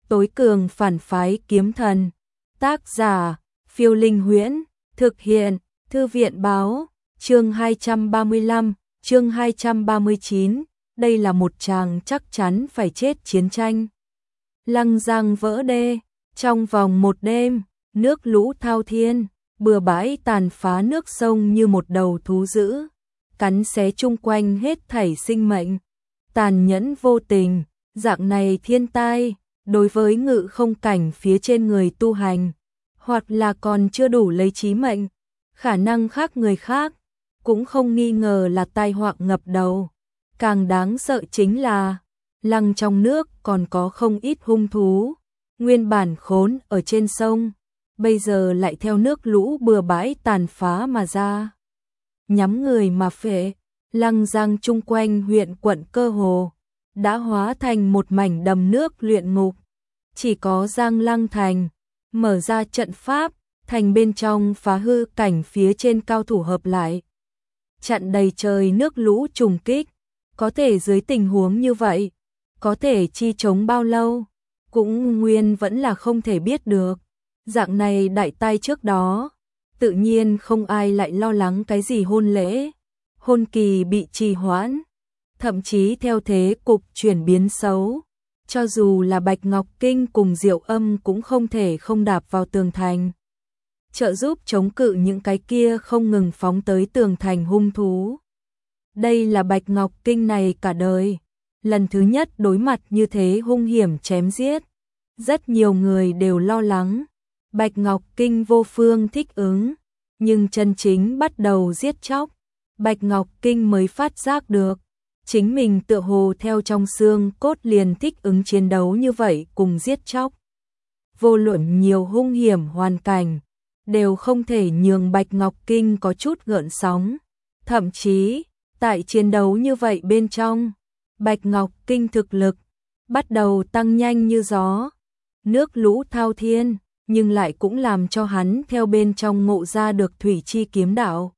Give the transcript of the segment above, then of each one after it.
tối cường phản phái kiếm thần. Tác giả, Phiêu Linh Huyễn, thực hiện, Thư viện báo, chương 235, chương 239, đây là một chàng chắc chắn phải chết chiến tranh. Lăng Giang vỡ đê, trong vòng một đêm, nước lũ thao thiên, bừa bãi tàn phá nước sông như một đầu thú dữ, cắn xé chung quanh hết thảy sinh mệnh, tàn nhẫn vô tình, dạng này thiên tai, đối với ngự không cảnh phía trên người tu hành, hoặc là còn chưa đủ lấy chí mệnh, khả năng khác người khác, cũng không nghi ngờ là tai họa ngập đầu. Càng đáng sợ chính là, lăng trong nước còn có không ít hung thú, nguyên bản khốn ở trên sông, bây giờ lại theo nước lũ bừa bãi tàn phá mà ra. Nhắm người mà phệ, Lăng Giang chung quanh huyện quận cơ hồ, đã hóa thành một mảnh đầm nước luyện ngục. Chỉ có Giang Lăng Thành, mở ra trận pháp, thành bên trong phá hư cảnh phía trên cao thủ hợp lại. Chặn đầy trời nước lũ trùng kích, có thể dưới tình huống như vậy, có thể chi chống bao lâu, cũng nguyên vẫn là không thể biết được. Dạng này đại tai trước đó, tự nhiên không ai lại lo lắng cái gì hôn lễ, hôn kỳ bị trì hoãn, thậm chí theo thế cục chuyển biến xấu. Cho dù là Bạch Ngọc Kinh cùng Diệu Âm cũng không thể không đạp vào tường thành, trợ giúp chống cự những cái kia không ngừng phóng tới tường thành hung thú. Đây là Bạch Ngọc Kinh này cả đời, lần thứ nhất đối mặt như thế hung hiểm chém giết. Rất nhiều người đều lo lắng, Bạch Ngọc Kinh vô phương thích ứng, nhưng chân chính bắt đầu giết chóc, Bạch Ngọc Kinh mới phát giác được. Chính mình tựa hồ theo trong xương cốt liền thích ứng chiến đấu như vậy cùng giết chóc. Vô luận nhiều hung hiểm hoàn cảnh, đều không thể nhường Bạch Ngọc Kinh có chút gợn sóng. Thậm chí, tại chiến đấu như vậy bên trong, Bạch Ngọc Kinh thực lực bắt đầu tăng nhanh như gió. Nước lũ thao thiên, nhưng lại cũng làm cho hắn theo bên trong ngộ ra được thủy chi kiếm đạo.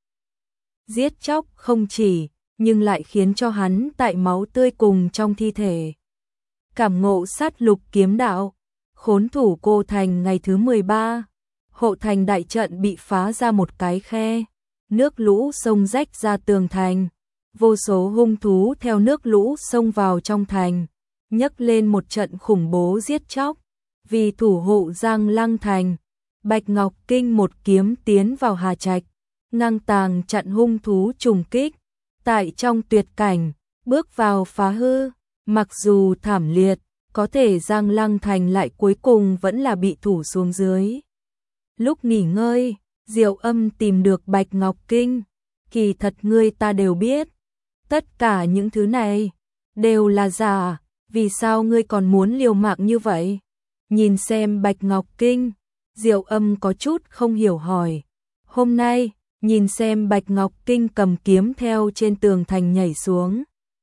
Giết chóc không chỉ, nhưng lại khiến cho hắn tại máu tươi cùng trong thi thể cảm ngộ sát lục kiếm đạo. Khốn thủ cô thành ngày thứ 13, hộ thành đại trận bị phá ra một cái khe, nước lũ xông rách ra tường thành, vô số hung thú theo nước lũ xông vào trong thành, nhấc lên một trận khủng bố giết chóc. Vì thủ hộ Giang Lăng Thành, Bạch Ngọc Kinh một kiếm tiến vào Hà Trạch, ngang tàng chặn hung thú trùng kích. Tại trong tuyệt cảnh, bước vào phá hư, mặc dù thảm liệt, có thể Giang Lăng Thành lại cuối cùng vẫn là bị thủ xuống dưới. Lúc nghỉ ngơi, Diệu Âm tìm được Bạch Ngọc Kinh, kỳ thật ngươi ta đều biết, tất cả những thứ này đều là giả, vì sao ngươi còn muốn liều mạng như vậy? Nhìn xem Bạch Ngọc Kinh, Diệu Âm có chút không hiểu hỏi. Hôm nay, nhìn xem Bạch Ngọc Kinh cầm kiếm theo trên tường thành nhảy xuống,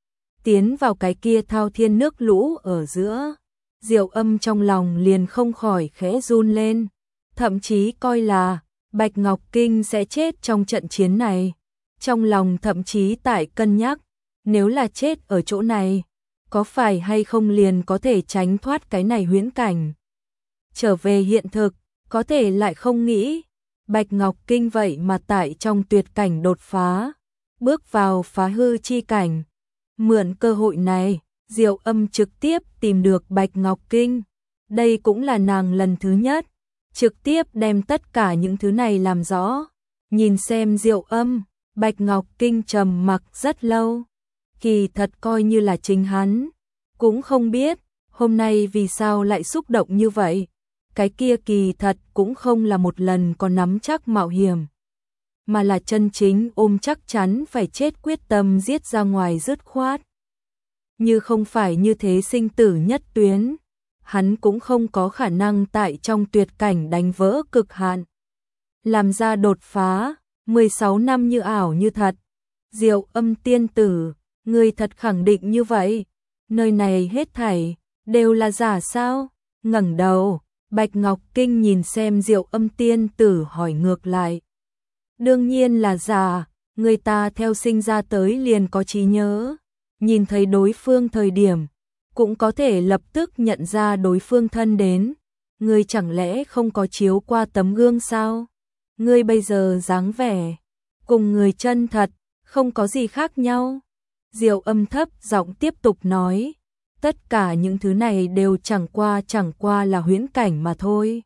tiến vào cái kia thao thiên nước lũ ở giữa, Diệu Âm trong lòng liền không khỏi khẽ run lên, thậm chí coi là Bạch Ngọc Kinh sẽ chết trong trận chiến này. Trong lòng thậm chí tại cân nhắc, nếu là chết ở chỗ này, có phải hay không liền có thể tránh thoát cái này huyễn cảnh. Trở về hiện thực, có thể lại không nghĩ, Bạch Ngọc Kinh vậy mà tại trong tuyệt cảnh đột phá, bước vào phá hư chi cảnh. Mượn cơ hội này, Diệu Âm trực tiếp tìm được Bạch Ngọc Kinh. Đây cũng là nàng lần thứ nhất, trực tiếp đem tất cả những thứ này làm rõ. Nhìn xem Diệu Âm, Bạch Ngọc Kinh trầm mặc rất lâu. Kỳ thật coi như là chính hắn, cũng không biết, hôm nay vì sao lại xúc động như vậy. Cái kia kỳ thật cũng không là một lần có nắm chắc mạo hiểm, mà là chân chính ôm chắc chắn phải chết quyết tâm giết ra ngoài dứt khoát. Như không phải như thế sinh tử nhất tuyến, hắn cũng không có khả năng tại trong tuyệt cảnh đánh vỡ cực hạn. Làm ra đột phá, 16 năm như ảo như thật. Diệu Âm tiên tử, ngươi thật khẳng định như vậy? Nơi này hết thảy đều là giả sao? Ngẩng đầu, Bạch Ngọc Kinh nhìn xem Diệu Âm tiên tử hỏi ngược lại. Đương nhiên là giả, người ta theo sinh ra tới liền có trí nhớ. Nhìn thấy đối phương thời điểm, cũng có thể lập tức nhận ra đối phương thân đến. Ngươi chẳng lẽ không có chiếu qua tấm gương sao? Ngươi bây giờ dáng vẻ cùng người chân thật, không có gì khác nhau. Diệu Âm thấp giọng tiếp tục nói, tất cả những thứ này đều chẳng qua là huyễn cảnh mà thôi.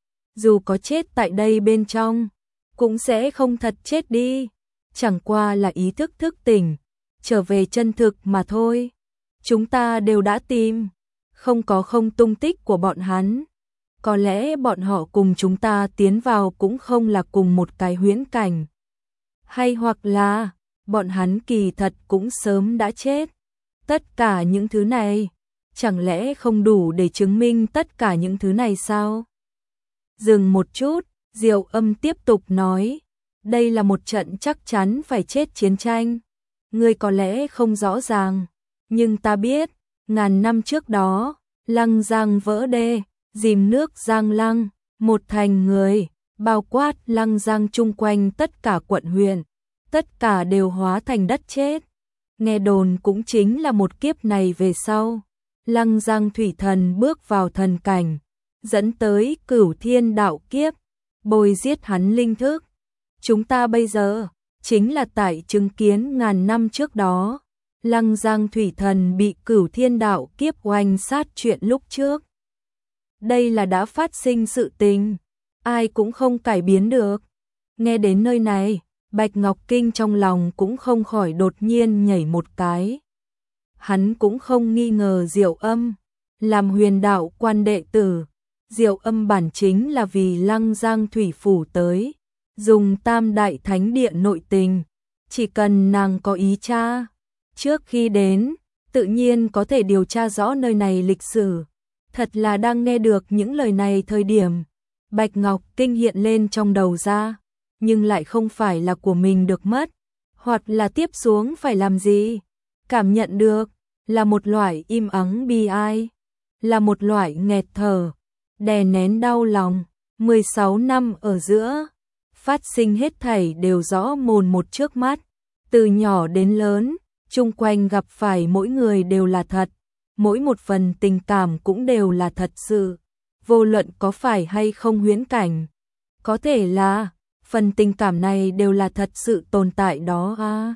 Dù có chết tại đây bên trong, cũng sẽ không thật chết đi, chẳng qua là ý thức thức tỉnh, trở về chân thực mà thôi. Chúng ta đều đã tìm, không có không tung tích của bọn hắn. Có lẽ bọn họ cùng chúng ta tiến vào cũng không là cùng một cái huyễn cảnh. Hay hoặc là, bọn hắn kỳ thật cũng sớm đã chết. Tất cả những thứ này, chẳng lẽ không đủ để chứng minh tất cả những thứ này sao? Dừng một chút, Diệu Âm tiếp tục nói, đây là một trận chắc chắn phải chết chiến tranh. Ngươi có lẽ không rõ ràng, nhưng ta biết, ngàn năm trước đó, Lăng Giang vỡ đê, dìm nước Giang Lăng, một thành người, bao quát Lăng Giang chung quanh tất cả quận huyện, tất cả đều hóa thành đất chết. Nghe đồn cũng chính là một kiếp này về sau, Lăng Giang thủy thần bước vào thần cảnh, dẫn tới Cửu Thiên đạo kiếp, bồi giết hắn linh thức. Chúng ta bây giờ chính là tại chứng kiến ngàn năm trước đó, Lăng Giang thủy thần bị Cửu Thiên đạo kiếp oanh sát chuyện lúc trước. Đây là đã phát sinh sự tình, ai cũng không cải biến được. Nghe đến nơi này, Bạch Ngọc Kinh trong lòng cũng không khỏi đột nhiên nhảy một cái. Hắn cũng không nghi ngờ Diệu Âm, làm huyền đạo quan đệ tử. Diệu Âm bản chính là vì Lăng Giang thủy phủ tới, dùng Tam Đại Thánh Địa nội tình, chỉ cần nàng có ý tra, trước khi đến, tự nhiên có thể điều tra rõ nơi này lịch sử. Thật là đang nghe được những lời này thời điểm, Bạch Ngọc Kinh hiện lên trong đầu ra, nhưng lại không phải là của mình được mất, hoặc là tiếp xuống phải làm gì. Cảm nhận được, là một loại im ắng bi ai, là một loại nghẹt thở, đè nén đau lòng. 16 năm ở giữa, phát sinh hết thảy đều rõ mồn một trước mắt, từ nhỏ đến lớn, chung quanh gặp phải mỗi người đều là thật, mỗi một phần tình cảm cũng đều là thật sự, vô luận có phải hay không huyễn cảnh. Có thể là, phần tình cảm này đều là thật sự tồn tại đó à.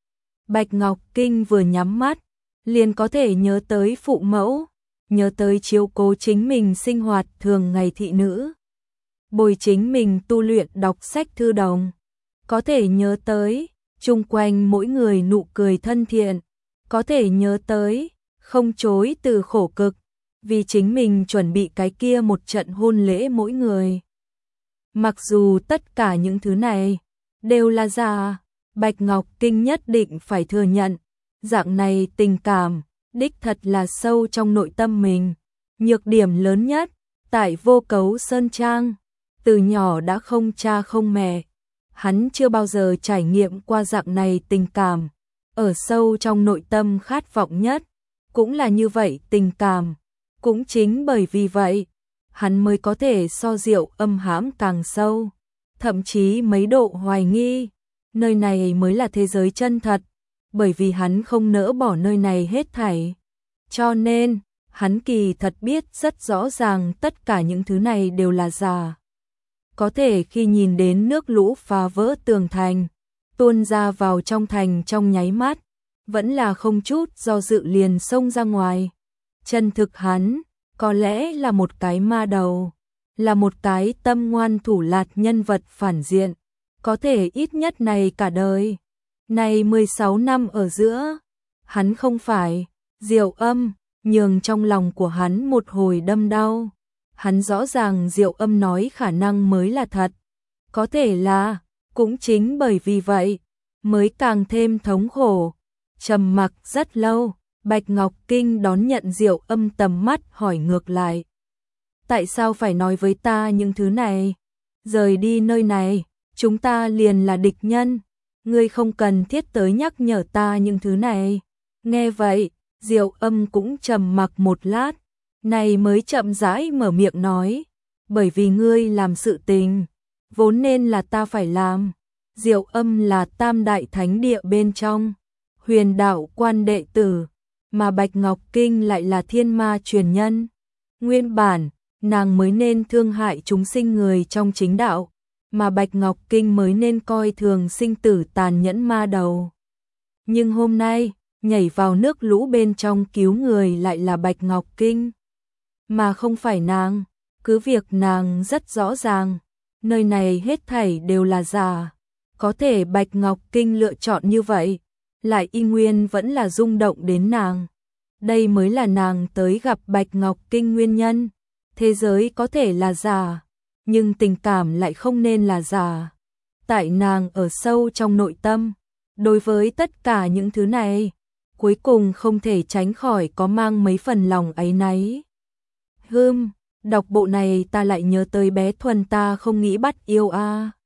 Bạch Ngọc Kinh vừa nhắm mắt, liền có thể nhớ tới phụ mẫu, nhớ tới chiếu cố chính mình sinh hoạt thường ngày thị nữ, bồi chính mình tu luyện đọc sách thư đồng, có thể nhớ tới chung quanh mỗi người nụ cười thân thiện, có thể nhớ tới không chối từ khổ cực, vì chính mình chuẩn bị cái kia một trận hôn lễ mỗi người. Mặc dù tất cả những thứ này đều là giả, Bạch Ngọc Kinh nhất định phải thừa nhận, dạng này tình cảm, đích thật là sâu trong nội tâm mình. Nhược điểm lớn nhất, tại Vô Cấu Sơn Trang, từ nhỏ đã không cha không mẹ, hắn chưa bao giờ trải nghiệm qua dạng này tình cảm, ở sâu trong nội tâm khát vọng nhất, cũng là như vậy tình cảm, cũng chính bởi vì vậy, hắn mới có thể so Diệu Âm hãm càng sâu, thậm chí mấy độ hoài nghi, nơi này mới là thế giới chân thật, bởi vì hắn không nỡ bỏ nơi này hết thảy. Cho nên, hắn kỳ thật biết rất rõ ràng tất cả những thứ này đều là giả. Có thể khi nhìn đến nước lũ phá vỡ tường thành, tuôn ra vào trong thành trong nháy mắt, vẫn là không chút do dự liền xông ra ngoài. Chân thực hắn, có lẽ là một cái ma đầu, là một cái tâm ngoan thủ lạt nhân vật phản diện, có thể ít nhất này cả đời. Này 16 năm ở giữa, hắn không phải, Diệu Âm, nhường trong lòng của hắn một hồi đâm đau. Hắn rõ ràng Diệu Âm nói khả năng mới là thật. Có thể là, cũng chính bởi vì vậy, mới càng thêm thống khổ. Trầm mặc rất lâu, Bạch Ngọc Kinh đón nhận Diệu Âm tầm mắt hỏi ngược lại. Tại sao phải nói với ta những thứ này? Rời đi nơi này, chúng ta liền là địch nhân. Ngươi không cần thiết tới nhắc nhở ta những thứ này. Nghe vậy, Diệu Âm cũng trầm mặc một lát, này mới chậm rãi mở miệng nói, bởi vì ngươi làm sự tình, vốn nên là ta phải làm. Diệu Âm là Tam Đại Thánh Địa bên trong, huyền đạo quan đệ tử, mà Bạch Ngọc Kinh lại là thiên ma truyền nhân. Nguyên bản, nàng mới nên thương hại chúng sinh người trong chính đạo, mà Bạch Ngọc Kinh mới nên coi thường sinh tử tàn nhẫn ma đầu. Nhưng hôm nay, nhảy vào nước lũ bên trong cứu người lại là Bạch Ngọc Kinh, mà không phải nàng. Cứ việc nàng rất rõ ràng, nơi này hết thảy đều là giả, có thể Bạch Ngọc Kinh lựa chọn như vậy, lại y nguyên vẫn là rung động đến nàng. Đây mới là nàng tới gặp Bạch Ngọc Kinh nguyên nhân. Thế giới có thể là giả, nhưng tình cảm lại không nên là giả. Tại nàng ở sâu trong nội tâm, đối với tất cả những thứ này, cuối cùng không thể tránh khỏi có mang mấy phần lòng áy náy. Đọc bộ này ta lại nhớ tới bé Thuần ta không nghĩ bắt yêu a.